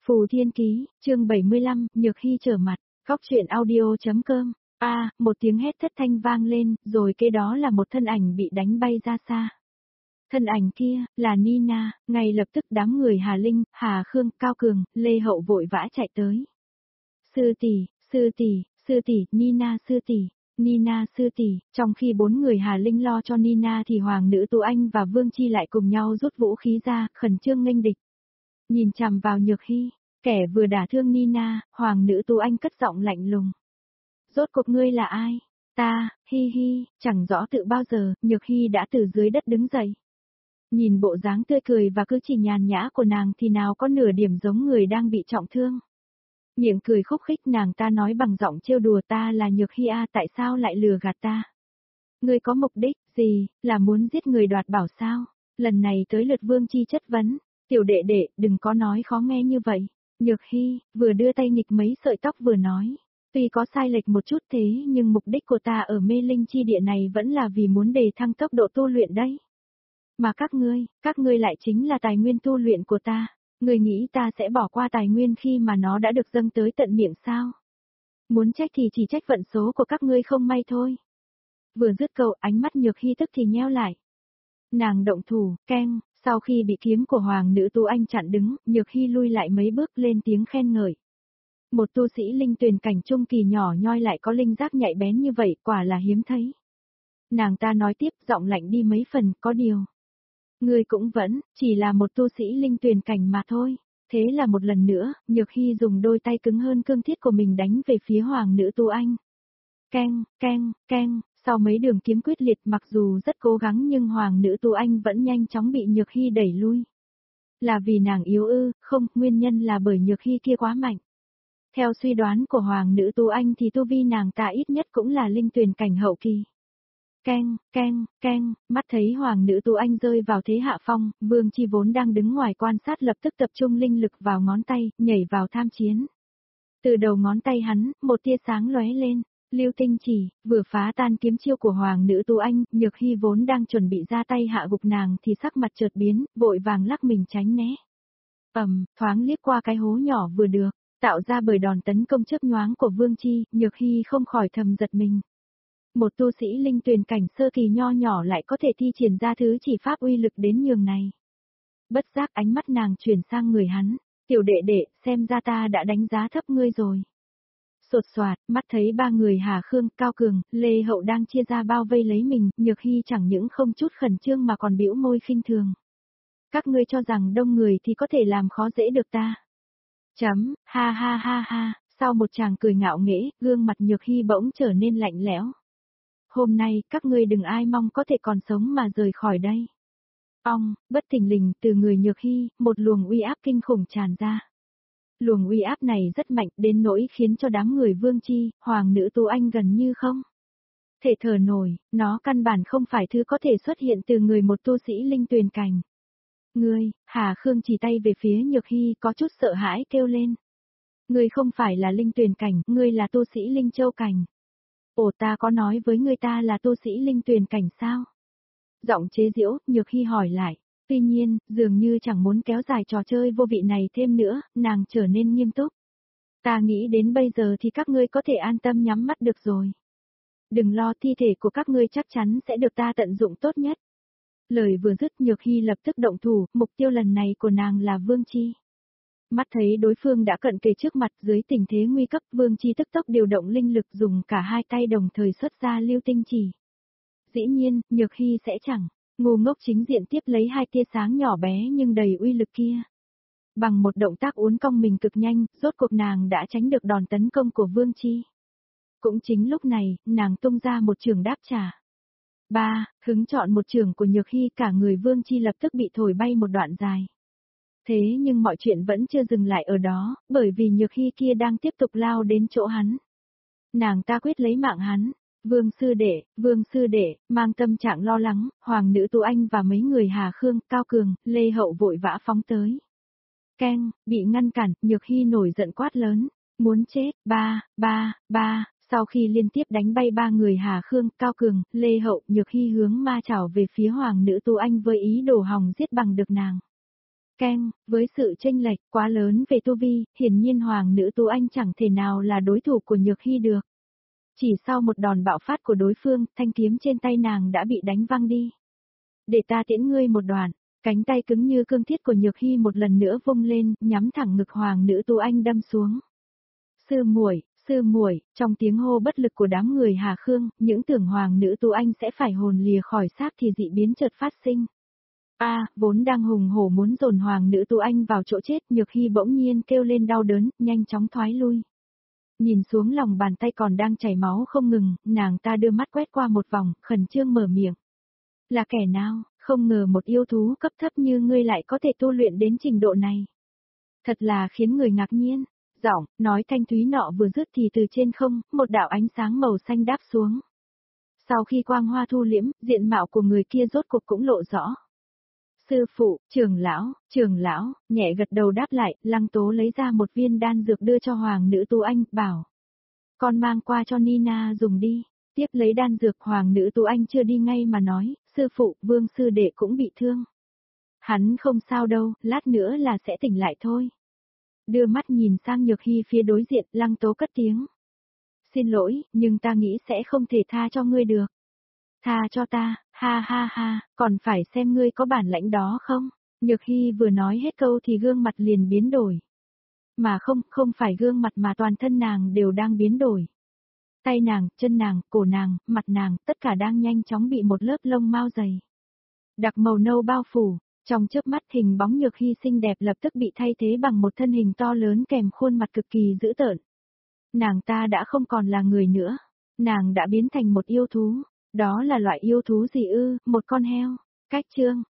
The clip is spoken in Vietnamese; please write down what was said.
Phù Thiên Ký, chương 75, Nhược Hy trở mặt, góc truyện audio.com. Một tiếng hét thất thanh vang lên, rồi kế đó là một thân ảnh bị đánh bay ra xa. Thân ảnh kia, là Nina, ngay lập tức đám người Hà Linh, Hà Khương, Cao Cường, Lê Hậu vội vã chạy tới. Sư tỷ, Nina sư tỷ, trong khi bốn người Hà Linh lo cho Nina thì Hoàng nữ Tú Anh và Vương Chi lại cùng nhau rút vũ khí ra, khẩn trương nghênh địch. Nhìn chằm vào Nhược Hy, kẻ vừa đả thương Nina, Hoàng nữ Tú Anh cất giọng lạnh lùng. Rốt cuộc ngươi là ai? Ta, hi, chẳng rõ tự bao giờ, Nhược Hy đã từ dưới đất đứng dậy. Nhìn bộ dáng tươi cười và cử chỉ nhàn nhã của nàng thì nào có nửa điểm giống người đang bị trọng thương. Miệng cười khúc khích nàng ta nói bằng giọng trêu đùa, ta là Nhược Hy tại sao lại lừa gạt ta? Ngươi có mục đích gì, là muốn giết người đoạt bảo sao? Lần này tới lượt Vương Chi chất vấn, tiểu đệ đệ, đừng có nói khó nghe như vậy. Nhược Hy, vừa đưa tay nghịch mấy sợi tóc vừa nói, tuy có sai lệch một chút thế nhưng mục đích của ta ở mê linh chi địa này vẫn là vì muốn đề thăng tốc độ tu luyện đấy. Mà các ngươi lại chính là tài nguyên tu luyện của ta. Người nghĩ ta sẽ bỏ qua tài nguyên khi mà nó đã được dâng tới tận miệng sao? Muốn trách thì chỉ trách vận số của các ngươi không may thôi. Vừa dứt câu, ánh mắt Nhược Hy tức thì nheo lại. Nàng động thủ, keng, sau khi bị kiếm của Hoàng nữ Tú Anh chặn đứng, Nhược Hy lui lại mấy bước lên tiếng khen ngợi. Một tu sĩ linh tuyền cảnh trung kỳ nhỏ nhoi lại có linh giác nhạy bén như vậy, quả là hiếm thấy. Nàng ta nói tiếp, giọng lạnh đi mấy phần, có điều. Ngươi cũng vẫn, chỉ là một tu sĩ linh tuyền cảnh mà thôi. Thế là một lần nữa, Nhược Hy dùng đôi tay cứng hơn cương thiết của mình đánh về phía Hoàng nữ Tú Anh. Keng, sau mấy đường kiếm quyết liệt mặc dù rất cố gắng nhưng Hoàng nữ Tú Anh vẫn nhanh chóng bị Nhược Hy đẩy lui. Là vì nàng yếu ư? Không, nguyên nhân là bởi Nhược Hy kia quá mạnh. Theo suy đoán của Hoàng nữ Tú Anh thì tu vi nàng ta ít nhất cũng là linh tuyền cảnh hậu kỳ. Keng, mắt thấy Hoàng nữ Tú Anh rơi vào thế hạ phong, Vương Chi vốn đang đứng ngoài quan sát lập tức tập trung linh lực vào ngón tay, nhảy vào tham chiến. Từ đầu ngón tay hắn, một tia sáng lóe lên, lưu tinh chỉ, vừa phá tan kiếm chiêu của Hoàng nữ Tú Anh, Nhược Hy vốn đang chuẩn bị ra tay hạ gục nàng thì sắc mặt chợt biến, vội vàng lắc mình tránh né. Thoáng liếc qua cái hố nhỏ vừa được, tạo ra bởi đòn tấn công chớp nhoáng của Vương Chi, Nhược Hy không khỏi thầm giật mình. Một tu sĩ linh tuyền cảnh sơ kỳ nho nhỏ lại có thể thi triển ra thứ chỉ pháp uy lực đến nhường này. Bất giác ánh mắt nàng chuyển sang người hắn, tiểu đệ đệ, xem ra ta đã đánh giá thấp ngươi rồi. Sột soạt, mắt thấy ba người Hà Khương, Cao Cường, Lê Hậu đang chia ra bao vây lấy mình, Nhược Hy chẳng những không chút khẩn trương mà còn bĩu môi khinh thường. Các ngươi cho rằng đông người thì có thể làm khó dễ được ta. Ha, sau một tràng cười ngạo nghễ, gương mặt Nhược Hy bỗng trở nên lạnh lẽo. Hôm nay, các ngươi đừng ai mong có thể còn sống mà rời khỏi đây. Bất thình lình, từ người Nhược Hy, một luồng uy áp kinh khủng tràn ra. Luồng uy áp này rất mạnh đến nỗi khiến cho đám người Vương Chi, Hoàng nữ Tú Anh gần như không thể thở nổi, nó căn bản không phải thứ có thể xuất hiện từ người một tu sĩ linh tuyền cảnh. Ngươi, Hà Khương chỉ tay về phía Nhược Hy có chút sợ hãi kêu lên. Ngươi không phải là linh tuyền cảnh, ngươi là tu sĩ linh châu cảnh. Ồ, ta có nói với ngươi ta là tu sĩ linh tuyền cảnh sao? Giọng chế giễu, Nhược Hy hỏi lại. Tuy nhiên, dường như chẳng muốn kéo dài trò chơi vô vị này thêm nữa, nàng trở nên nghiêm túc. Ta nghĩ đến bây giờ thì các ngươi có thể an tâm nhắm mắt được rồi. Đừng lo, thi thể của các ngươi chắc chắn sẽ được ta tận dụng tốt nhất. Lời vừa dứt, Nhược Hy lập tức động thủ, mục tiêu lần này của nàng là Vương Chi. Mắt thấy đối phương đã cận kề trước mặt, dưới tình thế nguy cấp, Vương Chi tức tốc điều động linh lực dùng cả hai tay đồng thời xuất ra lưu tinh chỉ. Dĩ nhiên, Nhược Hy sẽ chẳng ngu ngốc chính diện tiếp lấy hai tia sáng nhỏ bé nhưng đầy uy lực kia. Bằng một động tác uốn cong mình cực nhanh, rốt cuộc nàng đã tránh được đòn tấn công của Vương Chi. Cũng chính lúc này, nàng tung ra một chưởng đáp trả. Hứng chọn một chưởng của Nhược Hy, cả người Vương Chi lập tức bị thổi bay một đoạn dài. Thế nhưng mọi chuyện vẫn chưa dừng lại ở đó, bởi vì Nhược Hy kia đang tiếp tục lao đến chỗ hắn. Nàng ta quyết lấy mạng hắn. Vương sư đệ, mang tâm trạng lo lắng, Hoàng nữ Tú Anh và mấy người Hà Khương, Cao Cường, Lê Hậu vội vã phóng tới. Keng, bị ngăn cản, Nhược Hy nổi giận quát lớn, muốn chết, sau khi liên tiếp đánh bay ba người Hà Khương, Cao Cường, Lê Hậu, Nhược Hy hướng ma chảo về phía Hoàng nữ Tú Anh với ý đồ hòng giết bằng được nàng. Keng, với sự chênh lệch quá lớn về tu vi, hiển nhiên Hoàng nữ Tú Anh chẳng thể nào là đối thủ của Nhược Hy được. Chỉ sau một đòn bạo phát của đối phương, thanh kiếm trên tay nàng đã bị đánh văng đi. Để ta tiễn ngươi một đoạn, cánh tay cứng như cương thiết của Nhược Hy một lần nữa vung lên, nhắm thẳng ngực Hoàng nữ Tú Anh đâm xuống. Sư muội, trong tiếng hô bất lực của đám người Hà Khương, những tưởng Hoàng nữ Tú Anh sẽ phải hồn lìa khỏi xác thì dị biến chợt phát sinh. Vốn đang hùng hổ muốn dồn Hoàng nữ Tú Anh vào chỗ chết, Nhược Hy bỗng nhiên kêu lên đau đớn, nhanh chóng thoái lui. Nhìn xuống lòng bàn tay còn đang chảy máu không ngừng, nàng ta đưa mắt quét qua một vòng, khẩn trương mở miệng. Là kẻ nào, không ngờ một yêu thú cấp thấp như ngươi lại có thể tu luyện đến trình độ này. Thật là khiến người ngạc nhiên. Giọng, nói thanh thúy nọ vừa dứt thì từ trên không, một đạo ánh sáng màu xanh đáp xuống. Sau khi quang hoa thu liễm, diện mạo của người kia rốt cuộc cũng lộ rõ. Sư phụ, trưởng lão, nhẹ gật đầu đáp lại, Lăng Tố lấy ra một viên đan dược đưa cho Hoàng nữ Tú Anh, bảo. Con mang qua cho Nina dùng đi. Tiếp lấy đan dược, Hoàng nữ Tú Anh chưa đi ngay mà nói, sư phụ, Vương sư đệ cũng bị thương. Hắn không sao đâu, lát nữa là sẽ tỉnh lại thôi. Đưa mắt nhìn sang Nhược Hy phía đối diện, Lăng Tố cất tiếng. Xin lỗi, nhưng ta nghĩ sẽ không thể tha cho ngươi được. Tha cho ta, ha ha ha, còn phải xem ngươi có bản lãnh đó không? Nhược Hy vừa nói hết câu thì gương mặt liền biến đổi. Mà không phải gương mặt mà toàn thân nàng đều đang biến đổi. Tay nàng, chân nàng, cổ nàng, mặt nàng, tất cả đang nhanh chóng bị một lớp lông mao dày đặc màu nâu bao phủ. Trong chớp mắt hình bóng Nhược Hy xinh đẹp lập tức bị thay thế bằng một thân hình to lớn kèm khuôn mặt cực kỳ dữ tợn. Nàng ta đã không còn là người nữa. Nàng đã biến thành một yêu thú. Đó là loại yêu thú gì ư, một con heo. Cách chương.